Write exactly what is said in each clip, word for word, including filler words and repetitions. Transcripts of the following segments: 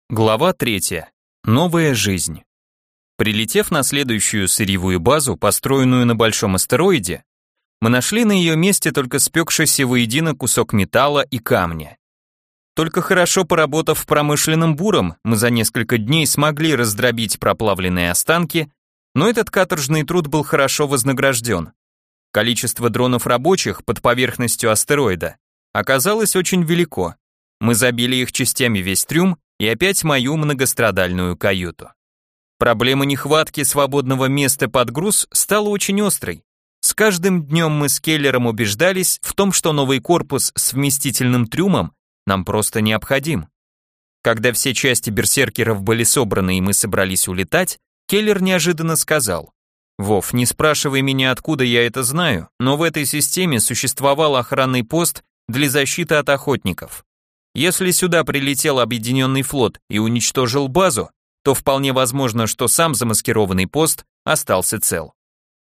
Глава третья. Новая жизнь. Прилетев на следующую сырьевую базу, построенную на большом астероиде, мы нашли на ее месте только спекшийся воедино кусок металла и камня. Только хорошо поработав промышленным буром, мы за несколько дней смогли раздробить проплавленные останки, но этот каторжный труд был хорошо вознагражден. Количество дронов рабочих под поверхностью астероида оказалось очень велико. Мы забили их частями весь трюм и опять мою многострадальную каюту. Проблема нехватки свободного места под груз стала очень острой. С каждым днем мы с Келлером убеждались в том, что новый корпус с вместительным трюмом нам просто необходим. Когда все части берсеркеров были собраны и мы собрались улетать, Келлер неожиданно сказал: «Вов, не спрашивай меня, откуда я это знаю, но в этой системе существовал охранный пост для защиты от охотников. Если сюда прилетел объединенный флот и уничтожил базу, то вполне возможно, что сам замаскированный пост остался цел».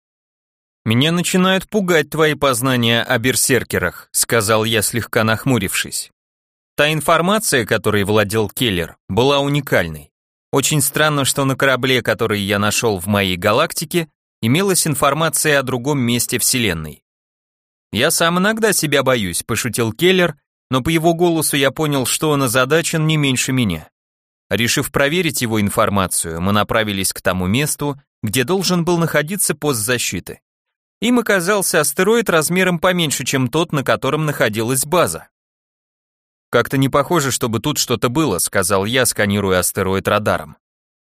«Меня начинают пугать твои познания о берсеркерах», сказал я, слегка нахмурившись. Та информация, которой владел Келлер, была уникальной. Очень странно, что на корабле, который я нашел в моей галактике, имелась информация о другом месте Вселенной. «Я сам иногда себя боюсь», пошутил Келлер, но по его голосу я понял, что он озадачен не меньше меня. Решив проверить его информацию, мы направились к тому месту, где должен был находиться пост защиты. Им оказался астероид размером поменьше, чем тот, на котором находилась база. «Как-то не похоже, чтобы тут что-то было», сказал я, сканируя астероид радаром.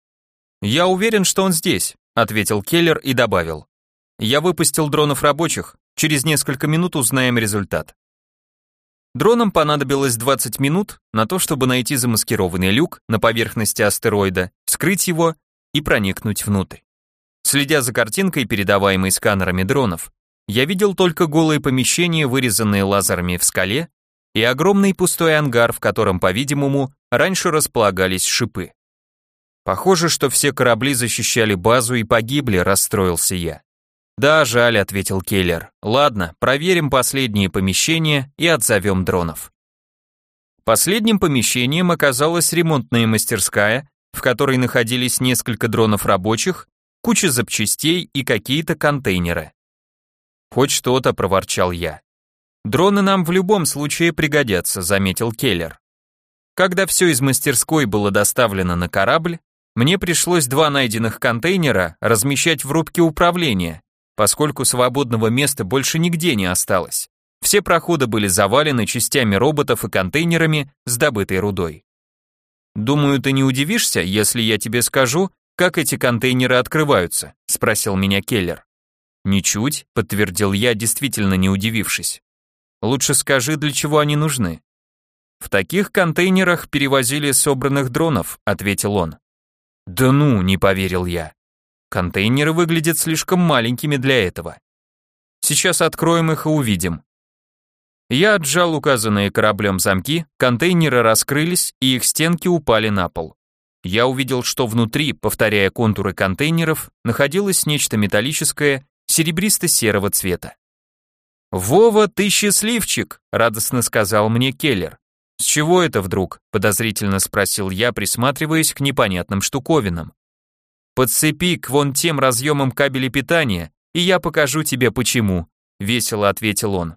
«Я уверен, что он здесь», ответил Келлер и добавил: «Я выпустил дронов рабочих, через несколько минут узнаем результат». Дронам понадобилось двадцать минут на то, чтобы найти замаскированный люк на поверхности астероида, вскрыть его и проникнуть внутрь. Следя за картинкой, передаваемой сканерами дронов, я видел только голые помещения, вырезанные лазерами в скале, и огромный пустой ангар, в котором, по-видимому, раньше располагались шипы. «Похоже, что все корабли защищали базу и погибли», — расстроился я. «Да, жаль», — ответил Келлер. «Ладно, проверим последние помещения и отзовем дронов». Последним помещением оказалась ремонтная мастерская, в которой находились несколько дронов рабочих, куча запчастей и какие-то контейнеры. «Хоть что-то», — проворчал я. «Дроны нам в любом случае пригодятся», — заметил Келлер. Когда все из мастерской было доставлено на корабль, мне пришлось два найденных контейнера размещать в рубке управления, поскольку свободного места больше нигде не осталось. Все проходы были завалены частями роботов и контейнерами с добытой рудой. «Думаю, ты не удивишься, если я тебе скажу, как эти контейнеры открываются?» — спросил меня Келлер. «Ничуть», — подтвердил я, действительно не удивившись. «Лучше скажи, для чего они нужны». «В таких контейнерах перевозили собранных дронов», — ответил он. «Да ну», — не поверил я. «Контейнеры выглядят слишком маленькими для этого. Сейчас откроем их и увидим». Я отжал указанные кораблем замки, контейнеры раскрылись, и их стенки упали на пол. Я увидел, что внутри, повторяя контуры контейнеров, находилось нечто металлическое, серебристо-серого цвета. «Вова, ты счастливчик», — радостно сказал мне Келлер. «С чего это вдруг?» — подозрительно спросил я, присматриваясь к непонятным штуковинам. «Подцепи к вон тем разъемам кабели питания, и я покажу тебе почему», — весело ответил он.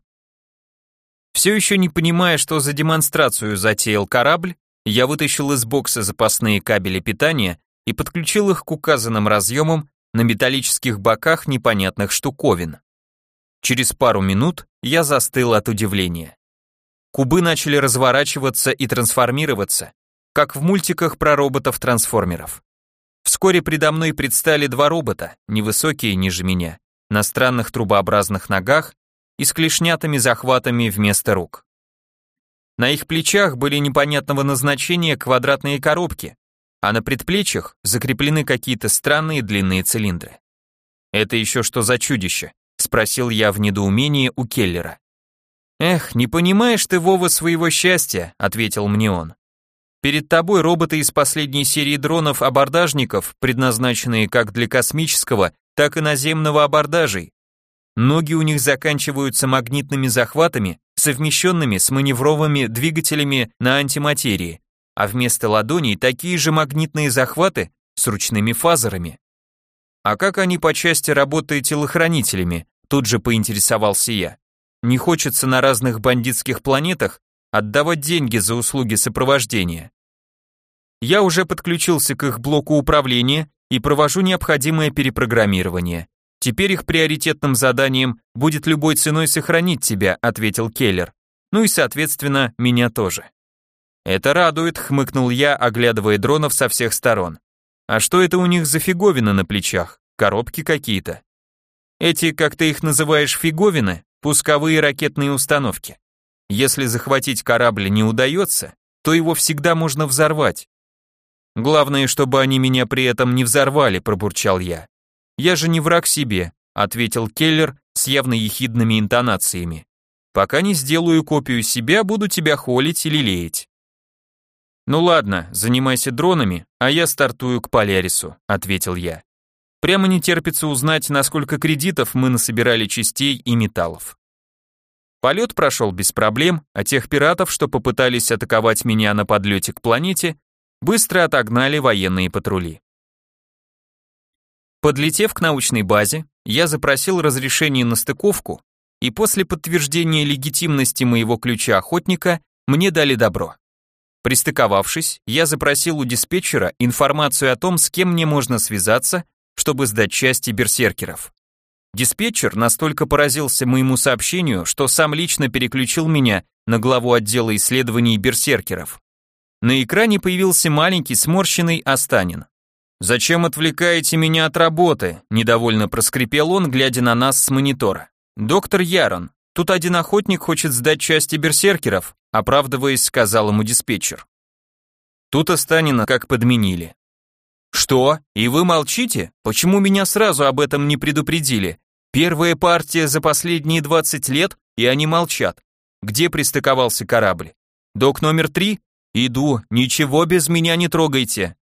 Все еще не понимая, что за демонстрацию затеял корабль, я вытащил из бокса запасные кабели питания и подключил их к указанным разъемам на металлических боках непонятных штуковин. Через пару минут я застыл от удивления. Кубы начали разворачиваться и трансформироваться, как в мультиках про роботов-трансформеров. Вскоре предо мной предстали два робота, невысокие ниже меня, на странных трубообразных ногах и с клешнятыми захватами вместо рук. На их плечах были непонятного назначения квадратные коробки, а на предплечьях закреплены какие-то странные длинные цилиндры. «Это еще что за чудище?» — спросил я в недоумении у Келлера. «Эх, не понимаешь ты, Вова, своего счастья», — ответил мне он. «Перед тобой роботы из последней серии дронов-абордажников, предназначенные как для космического, так и наземного абордажей. Ноги у них заканчиваются магнитными захватами, совмещенными с маневровыми двигателями на антиматерии, а вместо ладоней такие же магнитные захваты с ручными фазерами. А как они по части работы телохранителями? Тут же поинтересовался я. Не хочется на разных бандитских планетах отдавать деньги за услуги сопровождения. Я уже подключился к их блоку управления и провожу необходимое перепрограммирование. Теперь их приоритетным заданием будет любой ценой сохранить тебя, ответил Келлер. Ну и, соответственно, меня тоже. Это радует, хмыкнул я, оглядывая дронов со всех сторон. А что это у них за фиговины на плечах? Коробки какие-то? Эти, как ты их называешь, фиговины, пусковые ракетные установки. Если захватить корабль не удается, то его всегда можно взорвать. Главное, чтобы они меня при этом не взорвали, пробурчал я. Я же не враг себе, ответил Келлер с явно ехидными интонациями. Пока не сделаю копию себя, буду тебя холить или лелеять. Ну ладно, занимайся дронами, а я стартую к Полярису, ответил я. Прямо не терпится узнать, насколько кредитов мы насобирали частей и металлов. Полет прошел без проблем, а тех пиратов, что попытались атаковать меня на подлете к планете, быстро отогнали военные патрули. Подлетев к научной базе, я запросил разрешение на стыковку, и после подтверждения легитимности моего ключа охотника мне дали добро. Пристыковавшись, я запросил у диспетчера информацию о том, с кем мне можно связаться, чтобы сдать части берсеркеров. Диспетчер настолько поразился моему сообщению, что сам лично переключил меня на главу отдела исследований берсеркеров. На экране появился маленький сморщенный Останин. «Зачем отвлекаете меня от работы?» – недовольно проскрипел он, глядя на нас с монитора. «Доктор Ярон, тут один охотник хочет сдать части берсеркеров», – оправдываясь, сказал ему диспетчер. Тут Останина как подменили. «Что? И вы молчите? Почему меня сразу об этом не предупредили? Первая партия за последние двадцать лет, и они молчат. Где пристыковался корабль? Док номер три? Иду, ничего без меня не трогайте».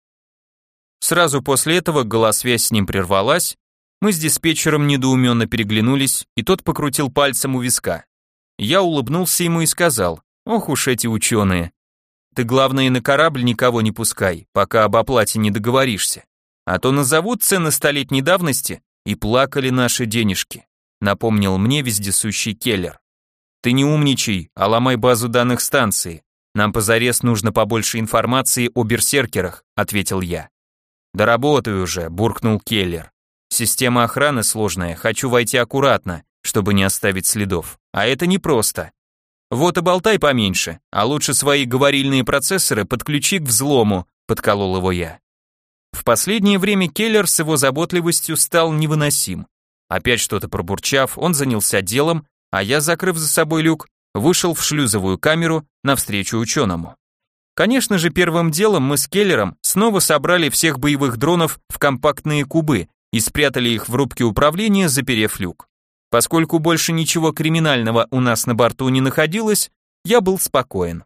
Сразу после этого голосвязь с ним прервалась, мы с диспетчером недоуменно переглянулись, и тот покрутил пальцем у виска. Я улыбнулся ему и сказал: «Ох уж эти ученые. Ты, главное, на корабль никого не пускай, пока об оплате не договоришься. А то назовут цены столетней давности, и плакали наши денежки», напомнил мне вездесущий Келлер. «Ты не умничай, а ломай базу данных станции. Нам позарез нужно побольше информации о берсеркерах», ответил я. «Да работай уже», буркнул Келлер. «Система охраны сложная, хочу войти аккуратно, чтобы не оставить следов. А это непросто. Вот и болтай поменьше, а лучше свои говорильные процессоры подключи к взлому», подколол его я. В последнее время Келлер с его заботливостью стал невыносим. Опять что-то пробурчав, он занялся делом, а я, закрыв за собой люк, вышел в шлюзовую камеру навстречу ученому. Конечно же, первым делом мы с Келлером снова собрали всех боевых дронов в компактные кубы и спрятали их в рубке управления, заперев люк. Поскольку больше ничего криминального у нас на борту не находилось, я был спокоен.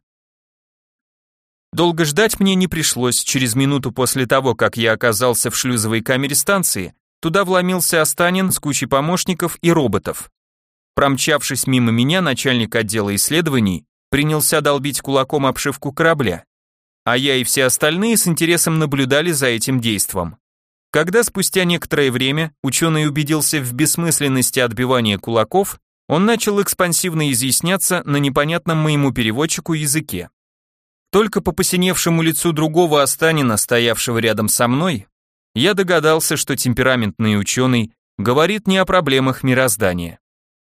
Долго ждать мне не пришлось. Через минуту после того, как я оказался в шлюзовой камере станции, туда вломился Останин с кучей помощников и роботов. Промчавшись мимо меня, начальник отдела исследований принялся долбить кулаком обшивку корабля, а я и все остальные с интересом наблюдали за этим действом. Когда спустя некоторое время ученый убедился в бессмысленности отбивания кулаков, он начал экспансивно изъясняться на непонятном моему переводчику языке. Только по посиневшему лицу другого Останина, стоявшего рядом со мной, я догадался, что темпераментный ученый говорит не о проблемах мироздания.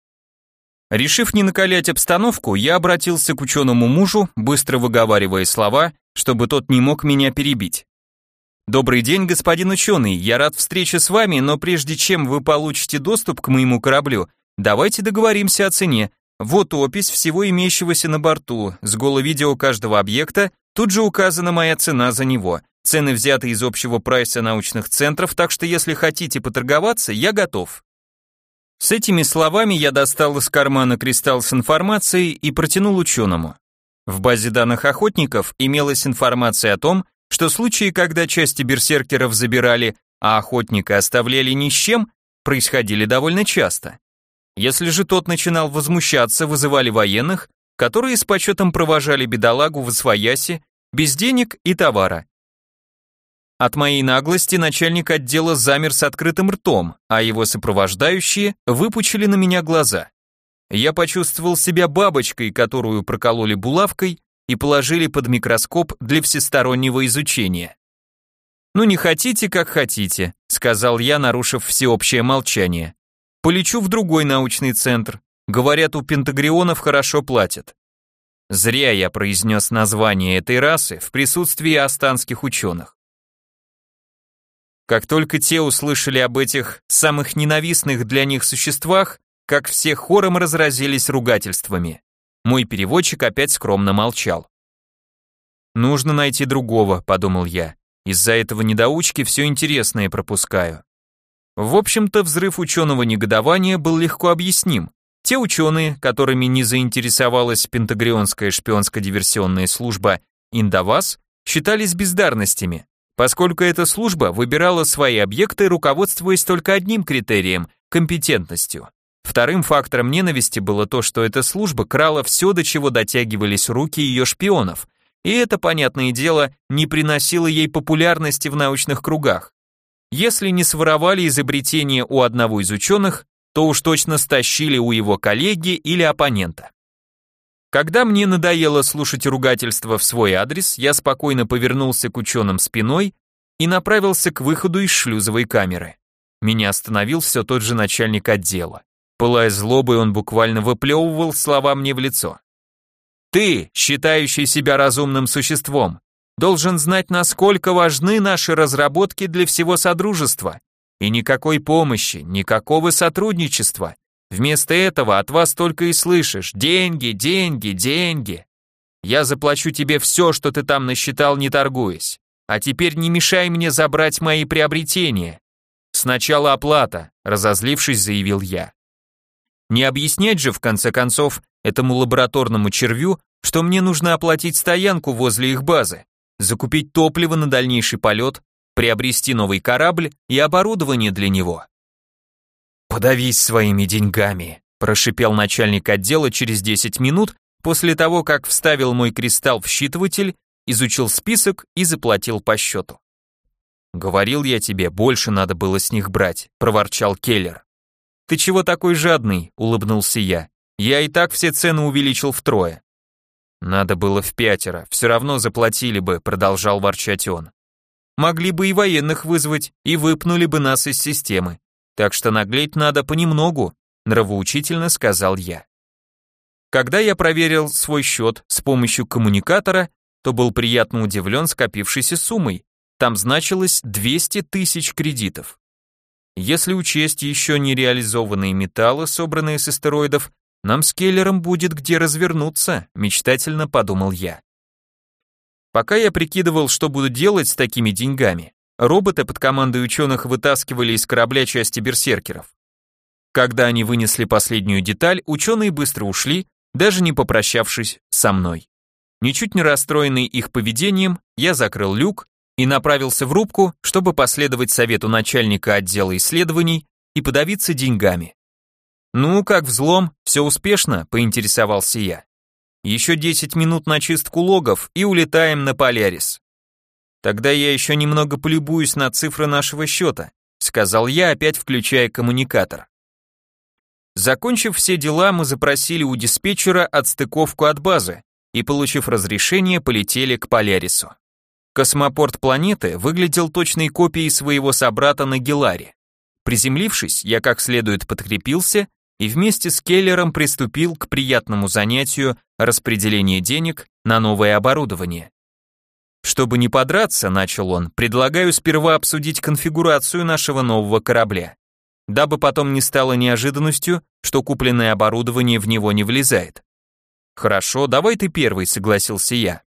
Решив не накалять обстановку, я обратился к ученому мужу, быстро выговаривая слова, чтобы тот не мог меня перебить. «Добрый день, господин ученый, я рад встрече с вами, но прежде чем вы получите доступ к моему кораблю, давайте договоримся о цене. Вот опись всего имеющегося на борту, с голо-видео каждого объекта, тут же указана моя цена за него. Цены взяты из общего прайса научных центров, так что если хотите поторговаться, я готов». С этими словами я достал из кармана кристалл с информацией и протянул ученому. В базе данных охотников имелась информация о том, что случаи, когда части берсеркеров забирали, а охотника оставляли ни с чем, происходили довольно часто. Если же тот начинал возмущаться, вызывали военных, которые с почетом провожали бедолагу в освояси без денег и товара. От моей наглости начальник отдела замер с открытым ртом, а его сопровождающие выпучили на меня глаза. Я почувствовал себя бабочкой, которую прокололи булавкой и положили под микроскоп для всестороннего изучения. «Ну не хотите, как хотите», — сказал я, нарушив всеобщее молчание. «Полечу в другой научный центр. Говорят, у пентагрионов хорошо платят». Зря я произнес название этой расы в присутствии астанских ученых. Как только те услышали об этих самых ненавистных для них существах, как все хором разразились ругательствами. Мой переводчик опять скромно молчал. «Нужно найти другого», — подумал я. «Из-за этого недоучки все интересное пропускаю». В общем-то, взрыв ученого негодования был легко объясним. Те ученые, которыми не заинтересовалась пентагрионская шпионско-диверсионная служба Индавас, считались бездарностями, поскольку эта служба выбирала свои объекты, руководствуясь только одним критерием – компетентностью. Вторым фактором ненависти было то, что эта служба крала все, до чего дотягивались руки ее шпионов, и это, понятное дело, не приносило ей популярности в научных кругах. Если не своровали изобретение у одного из ученых, то уж точно стащили у его коллеги или оппонента. Когда мне надоело слушать ругательства в свой адрес, я спокойно повернулся к ученым спиной и направился к выходу из шлюзовой камеры. Меня остановил все тот же начальник отдела. Пылая злобой, он буквально выплевывал слова мне в лицо. «Ты, считающий себя разумным существом, должен знать, насколько важны наши разработки для всего Содружества. И никакой помощи, никакого сотрудничества. Вместо этого от вас только и слышишь: деньги, деньги, деньги. Я заплачу тебе все, что ты там насчитал, не торгуясь. А теперь не мешай мне забрать мои приобретения. Сначала оплата», — разозлившись, заявил я. Не объяснять же, в конце концов, этому лабораторному червю, что мне нужно оплатить стоянку возле их базы, закупить топливо на дальнейший полет, приобрести новый корабль и оборудование для него. «Подавись своими деньгами», – прошипел начальник отдела через десять минут после того, как вставил мой кристалл в считыватель, изучил список и заплатил по счету. «Говорил я тебе, больше надо было с них брать», – проворчал Келлер. «Ты чего такой жадный?» – улыбнулся я. «Я и так все цены увеличил втрое». «Надо было в пятеро, все равно заплатили бы», – продолжал ворчать он. «Могли бы и военных вызвать, и выпнули бы нас из системы. Так что наглеть надо понемногу», – нравоучительно сказал я. Когда я проверил свой счет с помощью коммуникатора, то был приятно удивлен скопившейся суммой. Там значилось двести тысяч кредитов. Если учесть еще нереализованные металлы, собранные с астероидов, нам с Келлером будет где развернуться, мечтательно подумал я. Пока я прикидывал, что буду делать с такими деньгами, роботы под командой ученых вытаскивали из корабля части берсеркеров. Когда они вынесли последнюю деталь, ученые быстро ушли, даже не попрощавшись со мной. Ничуть не расстроенный их поведением, я закрыл люк и направился в рубку, чтобы последовать совету начальника отдела исследований и подавиться деньгами. «Ну, как взлом, все успешно?» – поинтересовался я. «Еще десять минут на чистку логов и улетаем на Полярис». «Тогда я еще немного полюбуюсь на цифры нашего счета», – сказал я, опять включая коммуникатор. Закончив все дела, мы запросили у диспетчера отстыковку от базы и, получив разрешение, полетели к Полярису. Космопорт планеты выглядел точной копией своего собрата на Геларе. Приземлившись, я как следует подкрепился и вместе с Келлером приступил к приятному занятию распределения денег на новое оборудование. «Чтобы не подраться», — начал он, — «предлагаю сперва обсудить конфигурацию нашего нового корабля, дабы потом не стало неожиданностью, что купленное оборудование в него не влезает». «Хорошо, давай ты первый», — согласился я.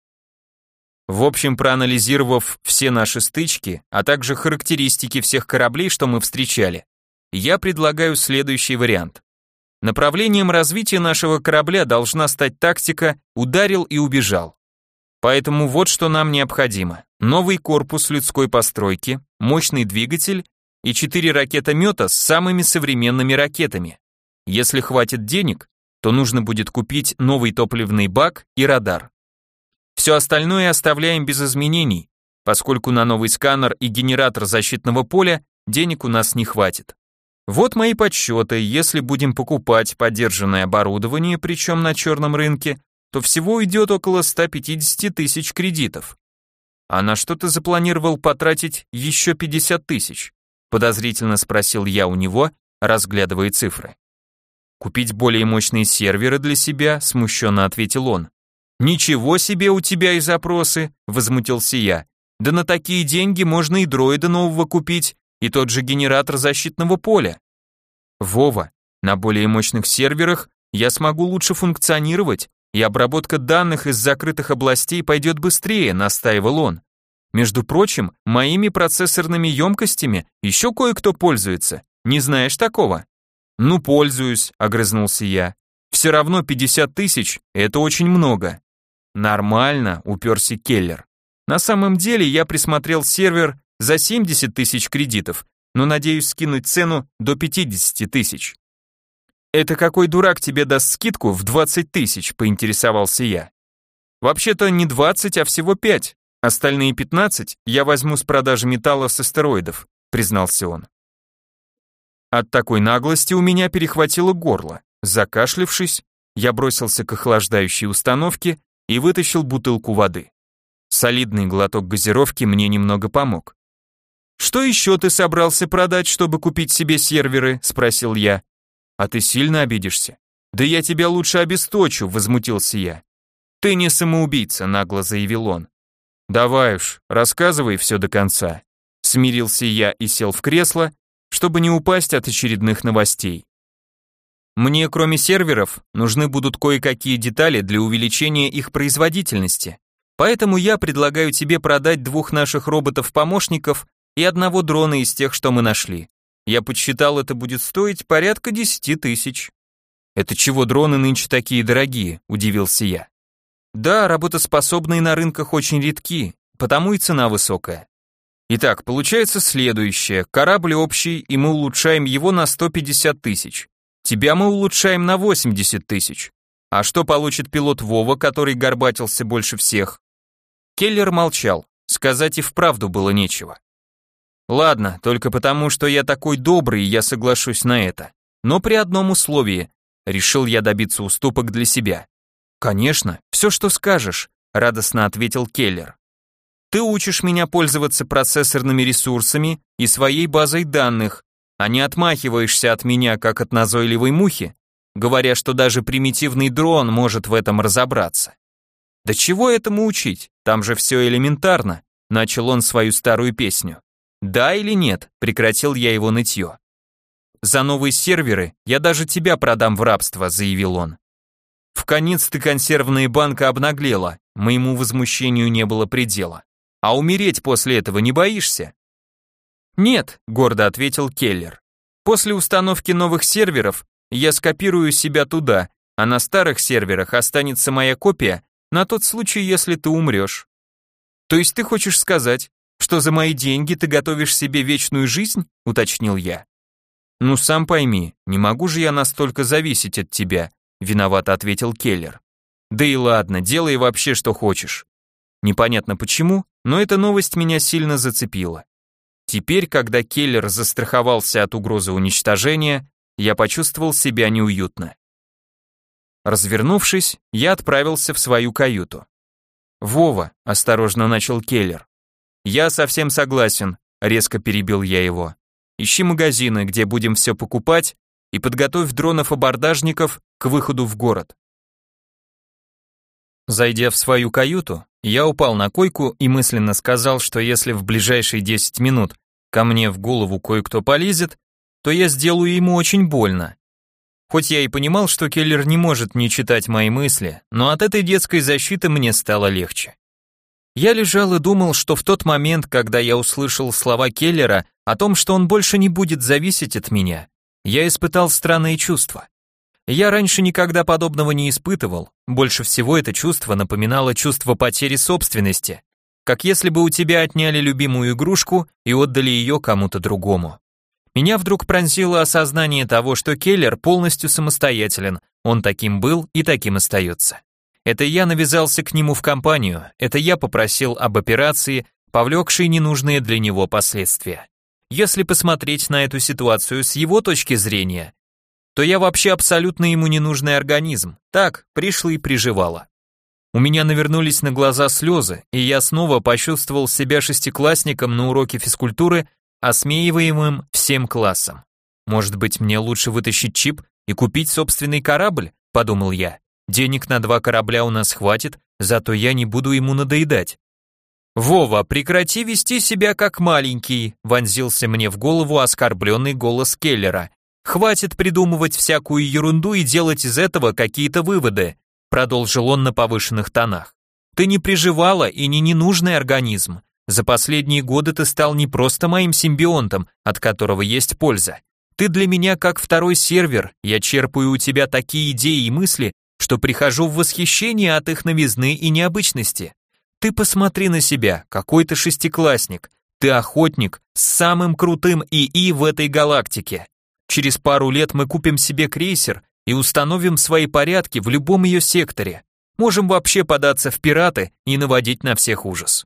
В общем, проанализировав все наши стычки, а также характеристики всех кораблей, что мы встречали, я предлагаю следующий вариант. Направлением развития нашего корабля должна стать тактика «ударил и убежал». Поэтому вот что нам необходимо. Новый корпус людской постройки, мощный двигатель и четыре ракетомета с самыми современными ракетами. Если хватит денег, то нужно будет купить новый топливный бак и радар. Все остальное оставляем без изменений, поскольку на новый сканер и генератор защитного поля денег у нас не хватит. Вот мои подсчеты, если будем покупать подержанное оборудование, причем на черном рынке, то всего уйдет около ста пятидесяти тысяч кредитов. А на что ты запланировал потратить еще пятьдесят тысяч? Подозрительно спросил я у него, разглядывая цифры. Купить более мощные серверы для себя, смущенно ответил он. Ничего себе у тебя и запросы, возмутился я. Да на такие деньги можно и дроида нового купить, и тот же генератор защитного поля. Вова, на более мощных серверах я смогу лучше функционировать, и обработка данных из закрытых областей пойдет быстрее, настаивал он. Между прочим, моими процессорными емкостями еще кое-кто пользуется. Не знаешь такого? Ну, пользуюсь, огрызнулся я. Все равно пятьдесят тысяч – это очень много. Нормально, уперся Келлер. На самом деле я присмотрел сервер за семьдесят тысяч кредитов, но надеюсь скинуть цену до пятидесяти тысяч. Это какой дурак тебе даст скидку в двадцать тысяч, поинтересовался я. Вообще-то не двадцать, а всего пять. Остальные пятнадцать я возьму с продажи металла с астероидов, признался он. От такой наглости у меня перехватило горло. Закашлявшись, я бросился к охлаждающей установке и вытащил бутылку воды. Солидный глоток газировки мне немного помог. «Что еще ты собрался продать, чтобы купить себе серверы?» – спросил я. «А ты сильно обидишься?» «Да я тебя лучше обесточу», – возмутился я. «Ты не самоубийца», – нагло заявил он. «Давай уж, рассказывай все до конца», – смирился я и сел в кресло, чтобы не упасть от очередных новостей. Мне, кроме серверов, нужны будут кое-какие детали для увеличения их производительности. Поэтому я предлагаю тебе продать двух наших роботов-помощников и одного дрона из тех, что мы нашли. Я подсчитал, это будет стоить порядка десяти тысяч. Это чего дроны нынче такие дорогие, удивился я. Да, работоспособные на рынках очень редки, потому и цена высокая. Итак, получается следующее. Корабль общий, и мы улучшаем его на сто пятьдесят тысяч. Тебя мы улучшаем на восемьдесят тысяч. А что получит пилот Вова, который горбатился больше всех? Келлер молчал, сказать и вправду было нечего. Ладно, только потому, что я такой добрый, я соглашусь на это. Но при одном условии. Решил я добиться уступок для себя. Конечно, все, что скажешь, радостно ответил Келлер. Ты учишь меня пользоваться процессорными ресурсами и своей базой данных, а не отмахиваешься от меня, как от назойливой мухи, говоря, что даже примитивный дрон может в этом разобраться. Да чего этому учить? Там же все элементарно, начал он свою старую песню. Да или нет, прекратил я его нытье. За новые серверы я даже тебя продам в рабство, заявил он. Вконец ты консервная банка обнаглела, моему возмущению не было предела. А умереть после этого не боишься? Нет, гордо ответил Келлер. После установки новых серверов я скопирую себя туда, а на старых серверах останется моя копия на тот случай, если ты умрешь. То есть ты хочешь сказать, что за мои деньги ты готовишь себе вечную жизнь? Уточнил я. Ну сам пойми, не могу же я настолько зависеть от тебя, виновато ответил Келлер. Да и ладно, делай вообще что хочешь. Непонятно почему, но эта новость меня сильно зацепила. Теперь, когда Келлер застраховался от угрозы уничтожения, я почувствовал себя неуютно. Развернувшись, я отправился в свою каюту. «Вова», — осторожно начал Келлер. «Я совсем согласен», — резко перебил я его. «Ищи магазины, где будем все покупать, и подготовь дронов-абордажников к выходу в город». Зайдя в свою каюту, я упал на койку и мысленно сказал, что если в ближайшие десять минут ко мне в голову кое-кто полезет, то я сделаю ему очень больно. Хоть я и понимал, что Келлер не может не читать мои мысли, но от этой детской защиты мне стало легче. Я лежал и думал, что в тот момент, когда я услышал слова Келлера о том, что он больше не будет зависеть от меня, я испытал странные чувства. Я раньше никогда подобного не испытывал, больше всего это чувство напоминало чувство потери собственности, как если бы у тебя отняли любимую игрушку и отдали ее кому-то другому. Меня вдруг пронзило осознание того, что Келлер полностью самостоятелен, он таким был и таким остается. Это я навязался к нему в компанию, это я попросил об операции, повлекшей ненужные для него последствия. Если посмотреть на эту ситуацию с его точки зрения, то я вообще абсолютно ему ненужный организм. Так, пришло и приживало. У меня навернулись на глаза слезы, и я снова почувствовал себя шестиклассником на уроке физкультуры, осмеиваемым всем классом. Может быть, мне лучше вытащить чип и купить собственный корабль, подумал я. Денег на два корабля у нас хватит, зато я не буду ему надоедать. «Вова, прекрати вести себя как маленький», вонзился мне в голову оскорбленный голос Келлера. «Хватит придумывать всякую ерунду и делать из этого какие-то выводы», продолжил он на повышенных тонах. «Ты не приживала и не ненужный организм. За последние годы ты стал не просто моим симбионтом, от которого есть польза. Ты для меня как второй сервер, я черпаю у тебя такие идеи и мысли, что прихожу в восхищение от их новизны и необычности. Ты посмотри на себя, какой ты шестиклассник, ты охотник с самым крутым ИИ в этой галактике. Через пару лет мы купим себе крейсер и установим свои порядки в любом ее секторе. Можем вообще податься в пираты и наводить на всех ужас».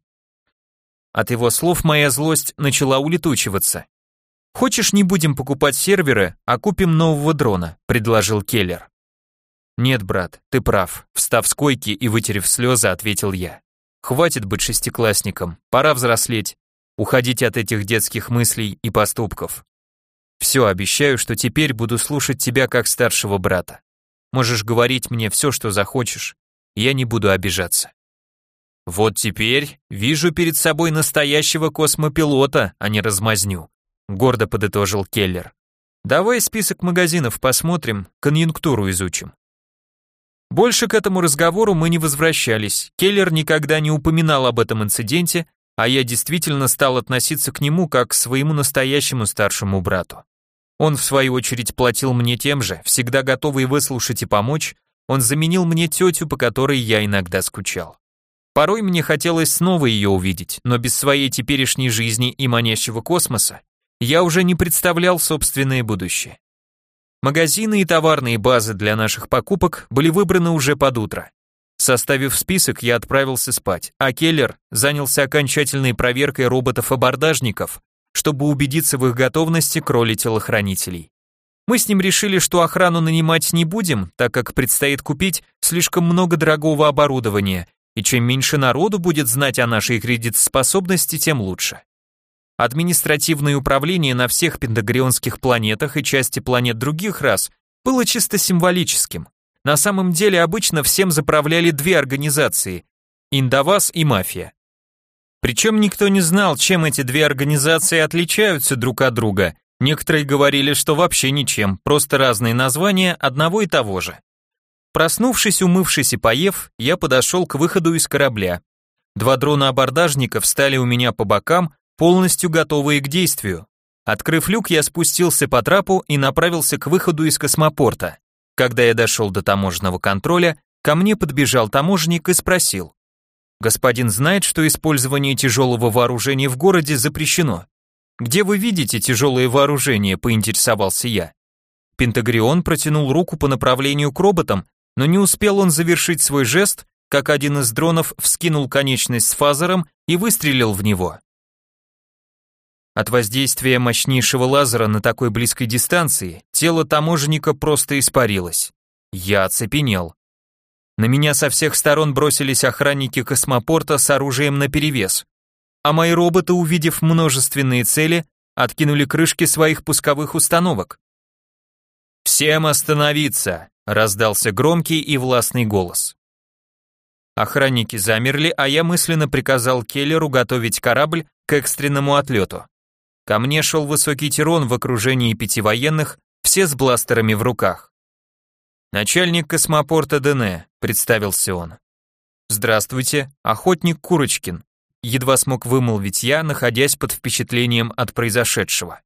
От его слов моя злость начала улетучиваться. «Хочешь, не будем покупать серверы, а купим нового дрона», предложил Келлер. «Нет, брат, ты прав», встав с койки и вытерев слезы, ответил я. «Хватит быть шестиклассником, пора взрослеть, уходить от этих детских мыслей и поступков. Все, обещаю, что теперь буду слушать тебя как старшего брата. Можешь говорить мне все, что захочешь, я не буду обижаться». «Вот теперь вижу перед собой настоящего космопилота, а не размазню», гордо подытожил Келлер. «Давай список магазинов посмотрим, конъюнктуру изучим». Больше к этому разговору мы не возвращались. Келлер никогда не упоминал об этом инциденте, а я действительно стал относиться к нему как к своему настоящему старшему брату. Он, в свою очередь, платил мне тем же, всегда готовый выслушать и помочь, он заменил мне тетю, по которой я иногда скучал. Порой мне хотелось снова ее увидеть, но без своей теперешней жизни и манящего космоса я уже не представлял собственное будущее. Магазины и товарные базы для наших покупок были выбраны уже под утро. Составив список, я отправился спать, а Келлер занялся окончательной проверкой роботов-абордажников, чтобы убедиться в их готовности к роли телохранителей. Мы с ним решили, что охрану нанимать не будем, так как предстоит купить слишком много дорогого оборудования, и чем меньше народу будет знать о нашей кредитоспособности, тем лучше. Административное управление на всех пентагрионских планетах и части планет других рас было чисто символическим. На самом деле обычно всем заправляли две организации – Индовас и Мафия. Причем никто не знал, чем эти две организации отличаются друг от друга. Некоторые говорили, что вообще ничем, просто разные названия одного и того же. Проснувшись, умывшись и поев, я подошел к выходу из корабля. Два дрона-абордажника встали у меня по бокам, полностью готовые к действию. Открыв люк, я спустился по трапу и направился к выходу из космопорта. Когда я дошел до таможенного контроля, ко мне подбежал таможенник и спросил: «Господин знает, что использование тяжелого вооружения в городе запрещено?» «Где вы видите тяжелое вооружение?» – поинтересовался я. Пентагрион протянул руку по направлению к роботам, но не успел он завершить свой жест, как один из дронов вскинул конечность с фазером и выстрелил в него. От воздействия мощнейшего лазера на такой близкой дистанции тело таможенника просто испарилось. Я оцепенел. На меня со всех сторон бросились охранники космопорта с оружием наперевес, а мои роботы, увидев множественные цели, откинули крышки своих пусковых установок. «Всем остановиться!» — раздался громкий и властный голос. Охранники замерли, а я мысленно приказал Келлеру готовить корабль к экстренному отлету. Ко мне шел высокий Тирон в окружении пяти военных, все с бластерами в руках. «Начальник космопорта Дене», — представился он. «Здравствуйте, охотник Курочкин», — едва смог вымолвить я, находясь под впечатлением от произошедшего.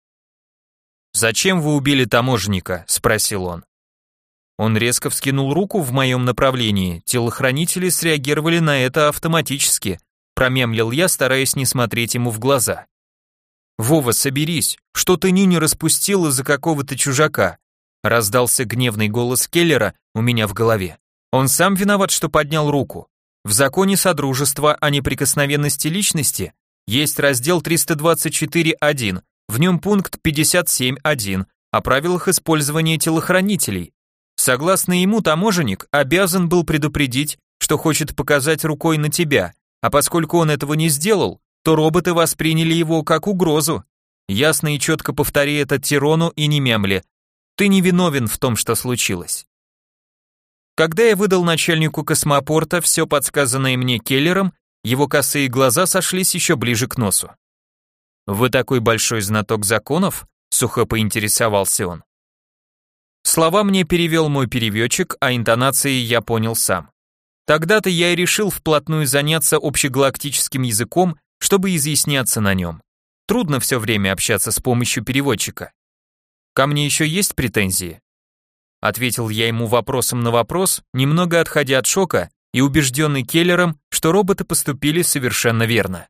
«Зачем вы убили таможенника?» — спросил он. Он резко вскинул руку в моем направлении, телохранители среагировали на это автоматически, промямлил я, стараясь не смотреть ему в глаза. «Вова, соберись, что ты нюни распустил из-за какого-то чужака?» Раздался гневный голос Келлера у меня в голове. Он сам виноват, что поднял руку. В законе Содружества о неприкосновенности личности есть раздел триста двадцать четыре точка один, в нем пункт пятьдесят семь точка один о правилах использования телохранителей. Согласно ему, таможенник обязан был предупредить, что хочет показать рукой на тебя, а поскольку он этого не сделал, то роботы восприняли его как угрозу. Ясно и четко повтори это Тирону и не мямли. Ты не виновен в том, что случилось. Когда я выдал начальнику космопорта все подсказанное мне Келлером, его косые глаза сошлись еще ближе к носу. «Вы такой большой знаток законов?» — сухо поинтересовался он. Слова мне перевел мой переводчик, а интонации я понял сам. Тогда-то я и решил вплотную заняться общегалактическим языком, чтобы изъясняться на нем. Трудно все время общаться с помощью переводчика. Ко мне еще есть претензии? Ответил я ему вопросом на вопрос, немного отходя от шока и убежденный Келлером, что роботы поступили совершенно верно.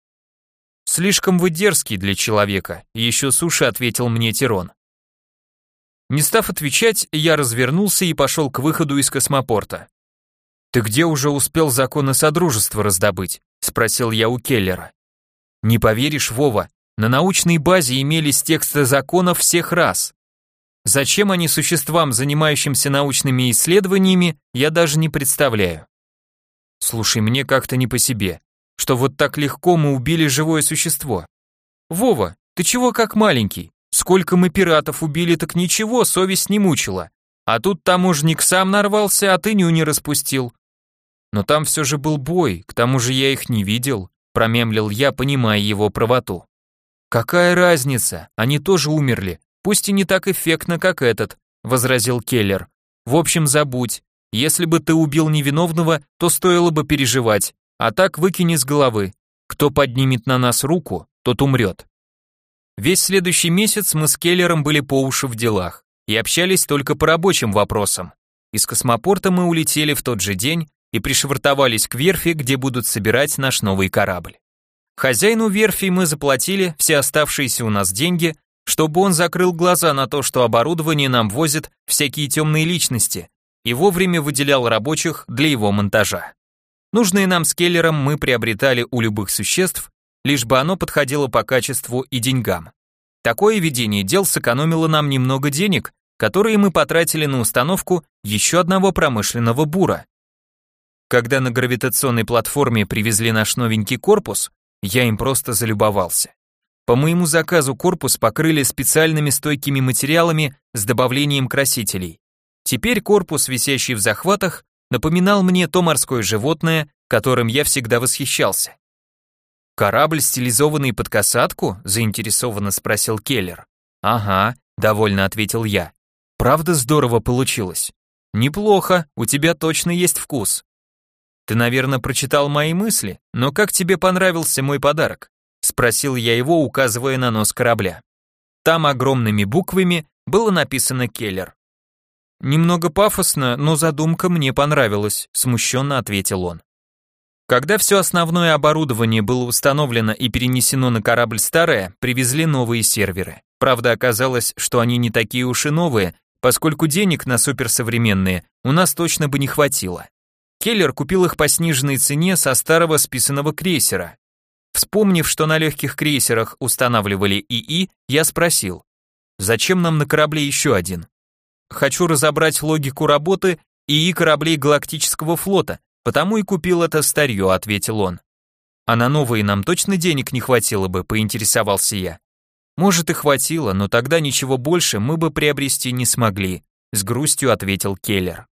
Слишком вы дерзкий для человека, еще суше ответил мне Тирон. Не став отвечать, я развернулся и пошел к выходу из космопорта. «Ты где уже успел законы Содружества раздобыть?» — спросил я у Келлера. «Не поверишь, Вова, на научной базе имелись тексты законов всех рас. Зачем они существам, занимающимся научными исследованиями, я даже не представляю. Слушай, мне как-то не по себе, что вот так легко мы убили живое существо. Вова, ты чего как маленький? Сколько мы пиратов убили, так ничего, совесть не мучила. А тут таможник сам нарвался, а ты нюни распустил. Но там все же был бой, к тому же я их не видел», промямлил я, понимая его правоту. «Какая разница, они тоже умерли, пусть и не так эффектно, как этот», возразил Келлер. «В общем, забудь, если бы ты убил невиновного, то стоило бы переживать, а так выкини с головы. Кто поднимет на нас руку, тот умрет». Весь следующий месяц мы с Келлером были по уши в делах и общались только по рабочим вопросам. Из космопорта мы улетели в тот же день и пришвартовались к верфи, где будут собирать наш новый корабль. Хозяину верфи мы заплатили все оставшиеся у нас деньги, чтобы он закрыл глаза на то, что оборудование нам возят всякие темные личности, и вовремя выделял рабочих для его монтажа. Нужные нам с Келлером мы приобретали у любых существ, лишь бы оно подходило по качеству и деньгам. Такое ведение дел сэкономило нам немного денег, которые мы потратили на установку еще одного промышленного бура. Когда на гравитационной платформе привезли наш новенький корпус, я им просто залюбовался. По моему заказу корпус покрыли специальными стойкими материалами с добавлением красителей. Теперь корпус, висящий в захватах, напоминал мне то морское животное, которым я всегда восхищался. «Корабль, стилизованный под касатку?» – заинтересованно спросил Келлер. «Ага», – довольно ответил я. «Правда здорово получилось?» «Неплохо, у тебя точно есть вкус». «Ты, наверное, прочитал мои мысли, но как тебе понравился мой подарок?» – спросил я его, указывая на нос корабля. Там огромными буквами было написано «Келлер». «Немного пафосно, но задумка мне понравилась», – смущенно ответил он. Когда все основное оборудование было установлено и перенесено на корабль старое, привезли новые серверы. Правда, оказалось, что они не такие уж и новые, поскольку денег на суперсовременные у нас точно бы не хватило. Келлер купил их по сниженной цене со старого списанного крейсера. Вспомнив, что на легких крейсерах устанавливали ИИ, я спросил, зачем нам на корабле еще один? Хочу разобрать логику работы ИИ кораблей Галактического флота, потому и купил это старье, ответил он. А на новые нам точно денег не хватило бы, поинтересовался я. Может и хватило, но тогда ничего больше мы бы приобрести не смогли, с грустью ответил Келлер.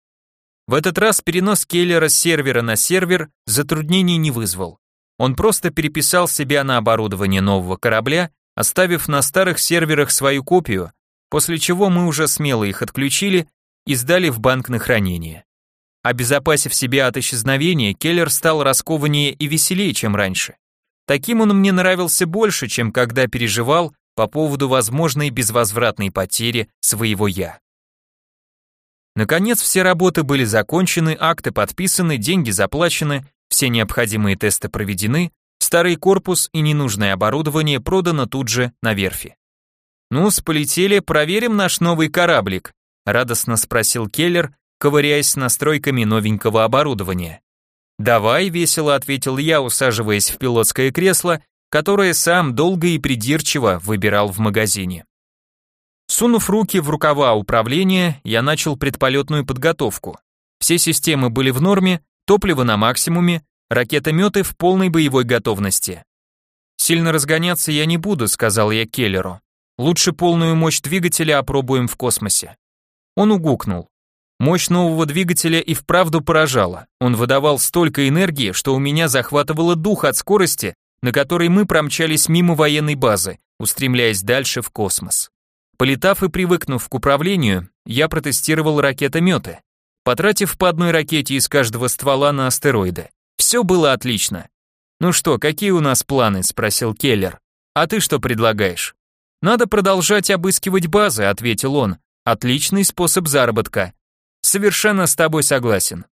В этот раз перенос Келлера с сервера на сервер затруднений не вызвал. Он просто переписал себя на оборудование нового корабля, оставив на старых серверах свою копию, после чего мы уже смело их отключили и сдали в банк на хранение. Обезопасив себя от исчезновения, Келлер стал раскованнее и веселее, чем раньше. Таким он мне нравился больше, чем когда переживал по поводу возможной безвозвратной потери своего «я». Наконец, все работы были закончены, акты подписаны, деньги заплачены, все необходимые тесты проведены, старый корпус и ненужное оборудование продано тут же на верфи. «Ну, полетели, проверим наш новый кораблик», радостно спросил Келлер, ковыряясь с настройками новенького оборудования. «Давай», — весело ответил я, усаживаясь в пилотское кресло, которое сам долго и придирчиво выбирал в магазине. Сунув руки в рукава управления, я начал предполетную подготовку. Все системы были в норме, топливо на максимуме, ракетометы в полной боевой готовности. «Сильно разгоняться я не буду», — сказал я Келлеру. «Лучше полную мощь двигателя опробуем в космосе». Он угукнул. Мощь нового двигателя и вправду поражала. Он выдавал столько энергии, что у меня захватывало дух от скорости, на которой мы промчались мимо военной базы, устремляясь дальше в космос. Полетав и привыкнув к управлению, я протестировал ракетометы, потратив по одной ракете из каждого ствола на астероиды. Все было отлично. «Ну что, какие у нас планы?» – спросил Келлер. «А ты что предлагаешь?» «Надо продолжать обыскивать базы», – ответил он. «Отличный способ заработка». «Совершенно с тобой согласен.